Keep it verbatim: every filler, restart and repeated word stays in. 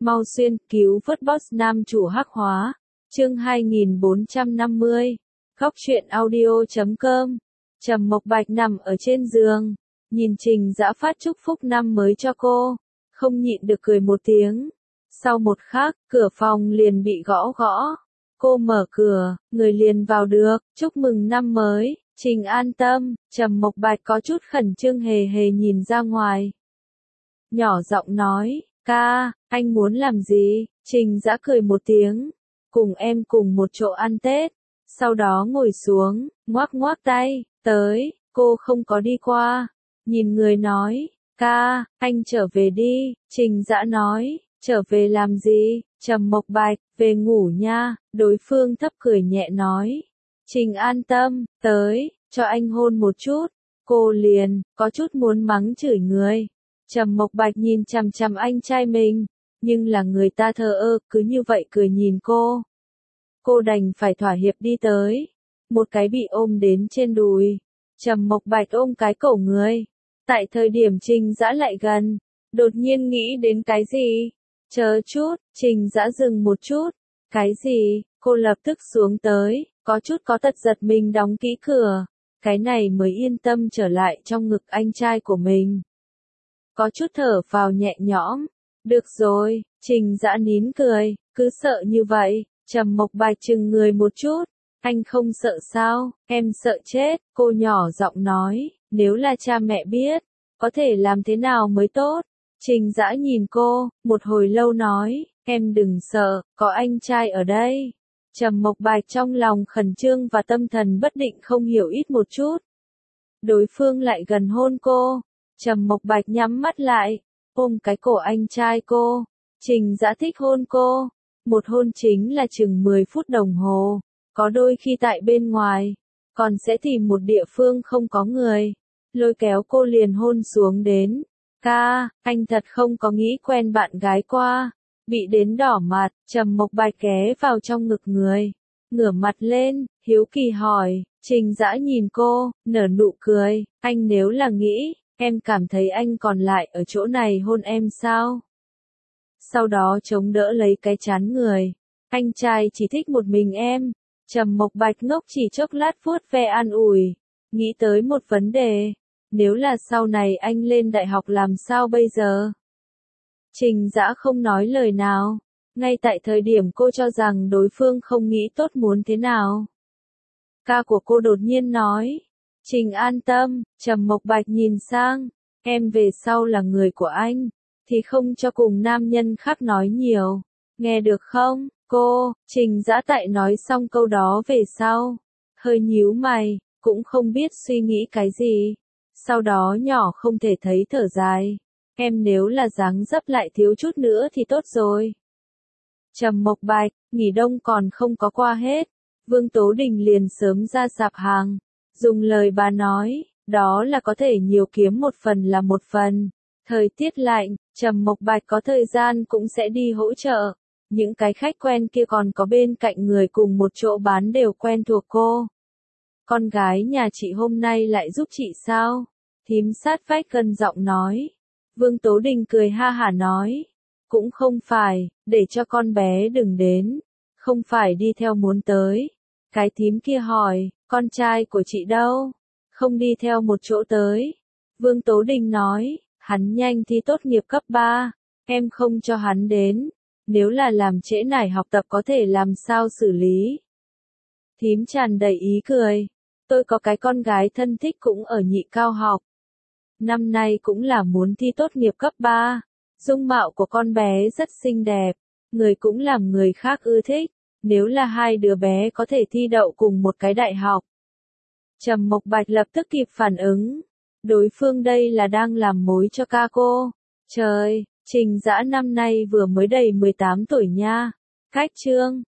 Mau xuyên, cứu vớt boss nam chủ hắc hóa. Chương hai nghìn bốn trăm năm mươi. Góc truyện audio chấm com. Trầm Mộc Bạch nằm ở trên giường, nhìn Trình Dã phát chúc phúc năm mới cho cô, không nhịn được cười một tiếng. Sau một khắc, cửa phòng liền bị gõ gõ. Cô mở cửa, người liền vào được, chúc mừng năm mới, Trình an tâm. Trầm Mộc Bạch có chút khẩn trương hề hề nhìn ra ngoài. Nhỏ giọng nói, ca, anh muốn làm gì? Trình Dã cười một tiếng, cùng em cùng một chỗ ăn Tết. Sau đó ngồi xuống, ngoác ngoác tay, tới, cô không có đi qua. Nhìn người nói, ca, anh trở về đi. Trình Dã nói, trở về làm gì? Trầm Mộc Bạch, về ngủ nha. Đối phương thấp cười nhẹ nói, Trình an tâm, tới, cho anh hôn một chút. Cô liền, có chút muốn mắng chửi người. Trầm Mộc Bạch nhìn chằm chằm anh trai mình, nhưng là người ta thờ ơ, cứ như vậy cười nhìn cô. Cô đành phải thỏa hiệp đi tới, một cái bị ôm đến trên đùi. Trầm Mộc Bạch ôm cái cổ người. Tại thời điểm Trình Dã lại gần, đột nhiên nghĩ đến cái gì? Chờ chút, Trình Dã dừng một chút. Cái gì? Cô lập tức xuống tới, có chút có tật giật mình đóng kỹ cửa. Cái này mới yên tâm trở lại trong ngực anh trai của mình. Có chút thở vào nhẹ nhõm. Được rồi, Trình Dã nín cười, cứ sợ như vậy. Trầm Mộc Bạch chừng người một chút. Anh không sợ sao? Em sợ chết. Cô nhỏ giọng nói, nếu là cha mẹ biết, có thể làm thế nào mới tốt? Trình Dã nhìn cô, một hồi lâu nói, em đừng sợ, có anh trai ở đây. Trầm Mộc Bạch trong lòng khẩn trương và tâm thần bất định không hiểu ít một chút. Đối phương lại gần hôn cô. Trầm Mộc Bạch nhắm mắt lại, ôm cái cổ anh trai cô. Trình Dã thích hôn cô. Một hôn chính là chừng mười phút đồng hồ. Có đôi khi tại bên ngoài, còn sẽ tìm một địa phương không có người, lôi kéo cô liền hôn xuống đến. Ca, anh thật không có nghĩ quen bạn gái qua. Bị đến đỏ mặt, Trầm Mộc Bạch ghé vào trong ngực người, ngửa mặt lên, hiếu kỳ hỏi. Trình Dã nhìn cô, nở nụ cười, anh nếu là nghĩ, em cảm thấy anh còn lại ở chỗ này hôn em sao? Sau đó chống đỡ lấy cái trán người. Anh trai chỉ thích một mình em. Trầm Mộc Bạch ngốc chỉ chốc lát vuốt ve an ủi. Nghĩ tới một vấn đề. Nếu là sau này anh lên đại học làm sao bây giờ? Trình Dã không nói lời nào. Ngay tại thời điểm cô cho rằng đối phương không nghĩ tốt muốn thế nào. Ca của cô đột nhiên nói. Trình an tâm. Trầm Mộc Bạch nhìn sang. Em về sau là người của anh. Thì không cho cùng nam nhân khác nói nhiều. Nghe được không, cô? Trình Dã tại nói xong câu đó về sau, hơi nhíu mày, cũng không biết suy nghĩ cái gì. Sau đó nhỏ không thể thấy thở dài. Em nếu là dáng dấp lại thiếu chút nữa thì tốt rồi. Trầm Mộc Bạch, nghỉ đông còn không có qua hết. Vương Tố Đình liền sớm ra sạp hàng. Dùng lời bà nói, đó là có thể nhiều kiếm một phần là một phần. Thời tiết lạnh, Trầm Mộc Bạch có thời gian cũng sẽ đi hỗ trợ. Những cái khách quen kia còn có bên cạnh người cùng một chỗ bán đều quen thuộc cô. Con gái nhà chị hôm nay lại giúp chị sao? Thím sát vách gần giọng nói. Vương Tố Đình cười ha hả nói. Cũng không phải, để cho con bé đừng đến. Không phải đi theo muốn tới. Cái thím kia hỏi, con trai của chị đâu? Không đi theo một chỗ tới. Vương Tố Đình nói. Hắn nhanh thi tốt nghiệp cấp ba, em không cho hắn đến, nếu là làm trễ nải học tập có thể làm sao xử lý. Thím tràn đầy ý cười, tôi có cái con gái thân thích cũng ở nhị cao học. Năm nay cũng là muốn thi tốt nghiệp cấp ba, dung mạo của con bé rất xinh đẹp, người cũng làm người khác ưa thích, nếu là hai đứa bé có thể thi đậu cùng một cái đại học. Trầm Mộc Bạch lập tức kịp phản ứng. Đối phương đây là đang làm mối cho ca cô. Trời, Trình Dã năm nay vừa mới đầy mười tám tuổi nha. Cách chương,